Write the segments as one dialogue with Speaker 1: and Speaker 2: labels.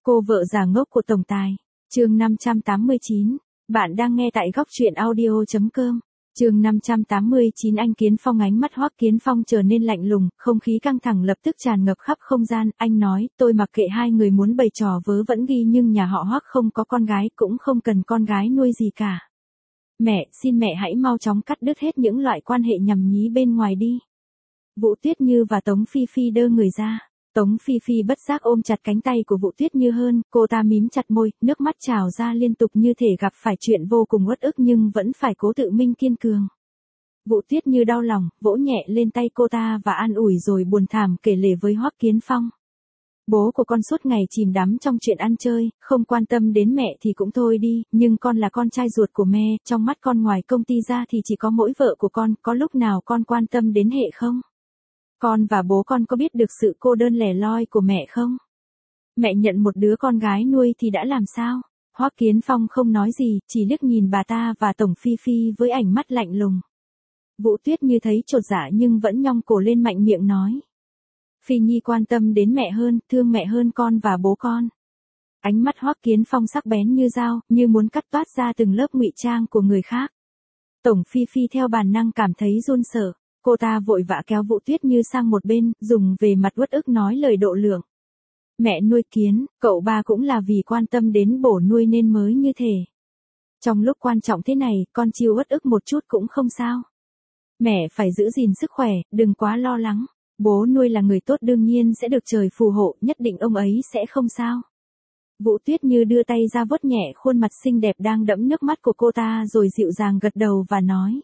Speaker 1: Cô vợ già ngốc của tổng tài. Chương 589. Bạn đang nghe tại góc truyện audio.com. Chương 589. Anh Kiến Phong. Ánh mắt Hoắc Kiến Phong trở nên lạnh lùng, không khí căng thẳng lập tức tràn ngập khắp không gian. Anh nói, tôi mặc kệ hai người muốn bày trò vớ vẩn ghi, nhưng nhà họ Hoắc không có con gái, cũng không cần con gái nuôi gì cả. Mẹ, xin mẹ hãy mau chóng cắt đứt hết những loại quan hệ nhằm nhí bên ngoài đi. Vũ Tuyết Như và Tống Phi Phi đơ người ra. Tống Phi Phi bất giác ôm chặt cánh tay của Vũ Tuyết Như hơn, cô ta mím chặt môi, nước mắt trào ra liên tục như thể gặp phải chuyện vô cùng uất ức nhưng vẫn phải cố tự minh kiên cường. Vũ Tuyết Như đau lòng, vỗ nhẹ lên tay cô ta và an ủi rồi buồn thảm kể lể với Hoắc Kiến Phong. Bố của con suốt ngày chìm đắm trong chuyện ăn chơi, không quan tâm đến mẹ thì cũng thôi đi, nhưng con là con trai ruột của mẹ, trong mắt con ngoài công ty ra thì chỉ có mỗi vợ của con, có lúc nào con quan tâm đến Hệ không? Con và bố con có biết được sự cô đơn lẻ loi của mẹ không? Mẹ nhận một đứa con gái nuôi thì đã làm sao? Hoắc Kiến Phong không nói gì, chỉ liếc nhìn bà ta và Tổng Phi Phi với ánh mắt lạnh lùng. Vũ Tuyết Như thấy chột dạ nhưng vẫn nhong cổ lên mạnh miệng nói. Phi Nhi quan tâm đến mẹ hơn, thương mẹ hơn con và bố con. Ánh mắt Hoắc Kiến Phong sắc bén như dao, như muốn cắt toát ra từng lớp ngụy trang của người khác. Tổng Phi Phi theo bản năng cảm thấy run sợ. Cô ta vội vã kéo Vũ Tuyết Như sang một bên, dùng về mặt uất ức nói lời độ lượng. Mẹ nuôi Kiến, cậu ba cũng là vì quan tâm đến bổ nuôi nên mới như thế. Trong lúc quan trọng thế này, con chịu uất ức một chút cũng không sao. Mẹ phải giữ gìn sức khỏe, đừng quá lo lắng. Bố nuôi là người tốt đương nhiên sẽ được trời phù hộ, nhất định ông ấy sẽ không sao. Vũ Tuyết Như đưa tay ra vuốt nhẹ khuôn mặt xinh đẹp đang đẫm nước mắt của cô ta rồi dịu dàng gật đầu và nói.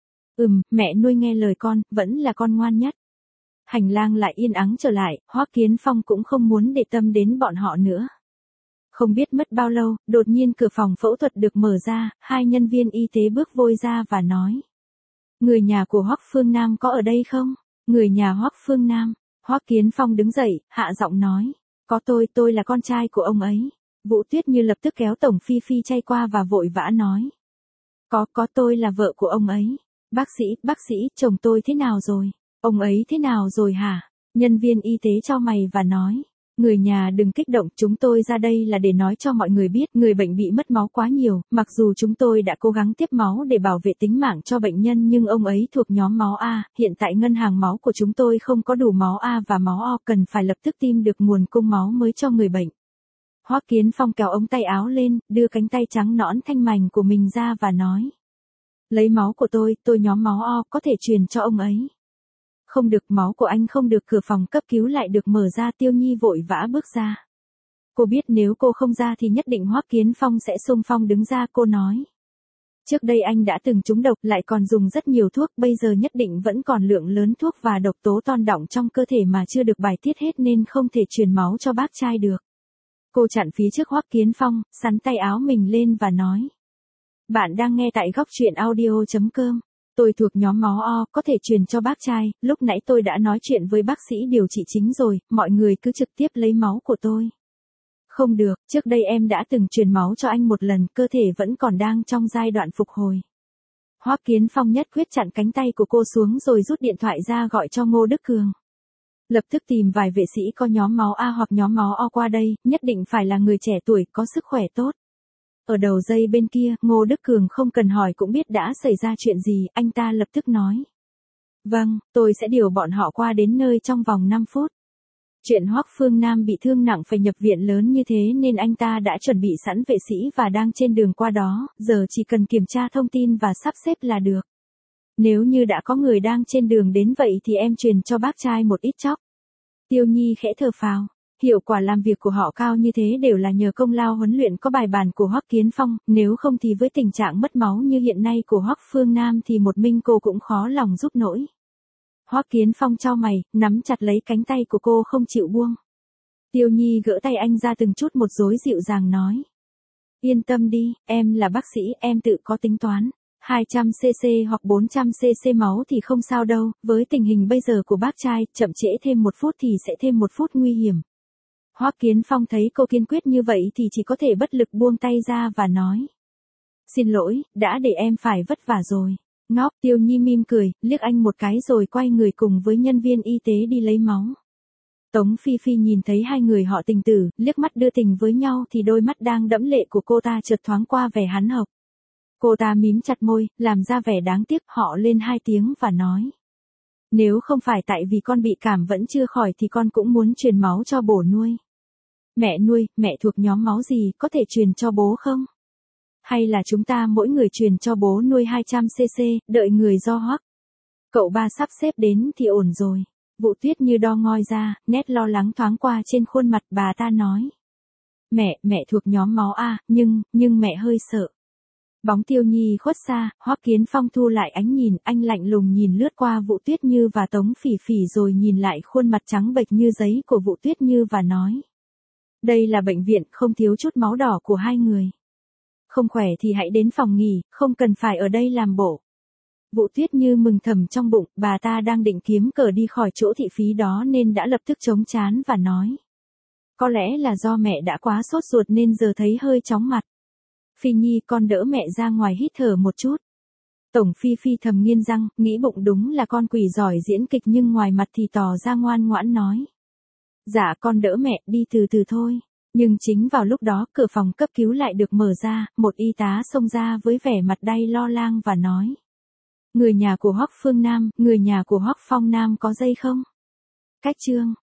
Speaker 1: Mẹ nuôi nghe lời con, vẫn là con ngoan nhất. Hành lang lại yên ắng trở lại, Hoắc Kiến Phong cũng không muốn để tâm đến bọn họ nữa. Không biết mất bao lâu, đột nhiên cửa phòng phẫu thuật được mở ra, hai nhân viên y tế bước vội ra và nói. Người nhà của Hoắc Phương Nam có ở đây không? Người nhà Hoắc Phương Nam. Hoắc Kiến Phong đứng dậy, hạ giọng nói. Có tôi là con trai của ông ấy. Vũ Tuyết Như lập tức kéo Tổng Phi Phi chay qua và vội vã nói. Có tôi là vợ của ông ấy. Bác sĩ, chồng tôi thế nào rồi? Ông ấy thế nào rồi hả? Nhân viên y tế chau mày và nói. Người nhà đừng kích động, chúng tôi ra đây là để nói cho mọi người biết người bệnh bị mất máu quá nhiều, mặc dù chúng tôi đã cố gắng tiếp máu để bảo vệ tính mạng cho bệnh nhân nhưng ông ấy thuộc nhóm máu A, hiện tại ngân hàng máu của chúng tôi không có đủ máu A và máu O, cần phải lập tức tìm được nguồn cung máu mới cho người bệnh. Hoắc Kiến Phong kéo ống tay áo lên, đưa cánh tay trắng nõn thanh mảnh của mình ra và nói. Lấy máu của tôi nhóm máu O, có thể truyền cho ông ấy. Không được, máu của anh không được. Cửa phòng cấp cứu lại được mở ra. Tiêu Nhi vội vã bước ra. Cô biết nếu cô không ra thì nhất định Hoắc Kiến Phong sẽ xung phong đứng ra. Cô nói. Trước đây anh đã từng trúng độc lại còn dùng rất nhiều thuốc, bây giờ nhất định vẫn còn lượng lớn thuốc và độc tố ton đọng trong cơ thể mà chưa được bài tiết hết nên không thể truyền máu cho bác trai được. Cô chặn phía trước Hoắc Kiến Phong, sắn tay áo mình lên và nói. Bạn đang nghe tại góc truyện audio.com. Tôi thuộc nhóm máu O, có thể truyền cho bác trai, lúc nãy tôi đã nói chuyện với bác sĩ điều trị chính rồi, mọi người cứ trực tiếp lấy máu của tôi. Không được, trước đây em đã từng truyền máu cho anh một lần, cơ thể vẫn còn đang trong giai đoạn phục hồi. Hoắc Kiến Phong nhất quyết chặn cánh tay của cô xuống rồi rút điện thoại ra gọi cho Ngô Đức Cường. Lập tức tìm vài vệ sĩ có nhóm máu A hoặc nhóm máu O qua đây, nhất định phải là người trẻ tuổi, có sức khỏe tốt. Ở đầu dây bên kia, Ngô Đức Cường không cần hỏi cũng biết đã xảy ra chuyện gì, anh ta lập tức nói. Vâng, tôi sẽ điều bọn họ qua đến nơi trong vòng 5 phút. Chuyện Hoắc Phương Nam bị thương nặng phải nhập viện lớn như thế nên anh ta đã chuẩn bị sẵn vệ sĩ và đang trên đường qua đó, giờ chỉ cần kiểm tra thông tin và sắp xếp là được. Nếu như đã có người đang trên đường đến vậy thì em truyền cho bác trai một ít chóc. Tiêu Nhi khẽ thở phào. Hiệu quả làm việc của họ cao như thế đều là nhờ công lao huấn luyện có bài bản của Hoắc Kiến Phong, nếu không thì với tình trạng mất máu như hiện nay của Hoắc Phương Nam thì một mình cô cũng khó lòng giúp nổi. Hoắc Kiến Phong chau mày, nắm chặt lấy cánh tay của cô không chịu buông. Tiêu Nhi gỡ tay anh ra từng chút một dối dịu dàng nói. Yên tâm đi, em là bác sĩ, em tự có tính toán. 200cc hoặc 400cc máu thì không sao đâu, với tình hình bây giờ của bác trai, chậm trễ thêm 1 phút thì sẽ thêm 1 phút nguy hiểm. Hoắc Kiến Phong thấy cô kiên quyết như vậy thì chỉ có thể bất lực buông tay ra và nói. Xin lỗi, đã để em phải vất vả rồi. Ngốc. Tiêu Nhi mỉm cười, liếc anh một cái rồi quay người cùng với nhân viên y tế đi lấy máu. Tống Phi Phi nhìn thấy hai người họ tình tử, liếc mắt đưa tình với nhau thì đôi mắt đang đẫm lệ của cô ta chợt thoáng qua vẻ hắn học. Cô ta mím chặt môi, làm ra vẻ đáng tiếc, họ lên hai tiếng và nói. Nếu không phải tại vì con bị cảm vẫn chưa khỏi thì con cũng muốn truyền máu cho bổ nuôi. Mẹ nuôi, mẹ thuộc nhóm máu gì, có thể truyền cho bố không? Hay là chúng ta mỗi người truyền cho bố nuôi 200cc, đợi người do Hoắc cậu ba sắp xếp đến thì ổn rồi. Vũ Tuyết như đo ngoi ra, nét lo lắng thoáng qua trên khuôn mặt bà ta nói. Mẹ thuộc nhóm máu A, nhưng mẹ hơi sợ. Bóng Tiêu Nhi khuất xa, Hoắc Kiến Phong thu lại ánh nhìn, anh lạnh lùng nhìn lướt qua Vũ Tuyết Như và Tống Phỉ Phỉ rồi nhìn lại khuôn mặt trắng bệch như giấy của Vũ Tuyết Như và nói. Đây là bệnh viện, không thiếu chút máu đỏ của hai người. Không khỏe thì hãy đến phòng nghỉ, không cần phải ở đây làm bộ. Vũ Tuyết Như mừng thầm trong bụng, bà ta đang định kiếm cờ đi khỏi chỗ thị phí đó nên đã lập tức chống trán và nói. Có lẽ là do mẹ đã quá sốt ruột nên giờ thấy hơi chóng mặt. Phi Nhi, con đỡ mẹ ra ngoài hít thở một chút. Tổng Phi Phi thầm nghiến răng, nghĩ bụng đúng là con quỷ giỏi diễn kịch nhưng ngoài mặt thì tỏ ra ngoan ngoãn nói. Dạ con đỡ mẹ, đi từ từ thôi. Nhưng chính vào lúc đó cửa phòng cấp cứu lại được mở ra, một y tá xông ra với vẻ mặt đay lo lang và nói. Người nhà của Hoắc Phương Nam, người nhà của Hoắc Phong Nam có dây không? Cách chương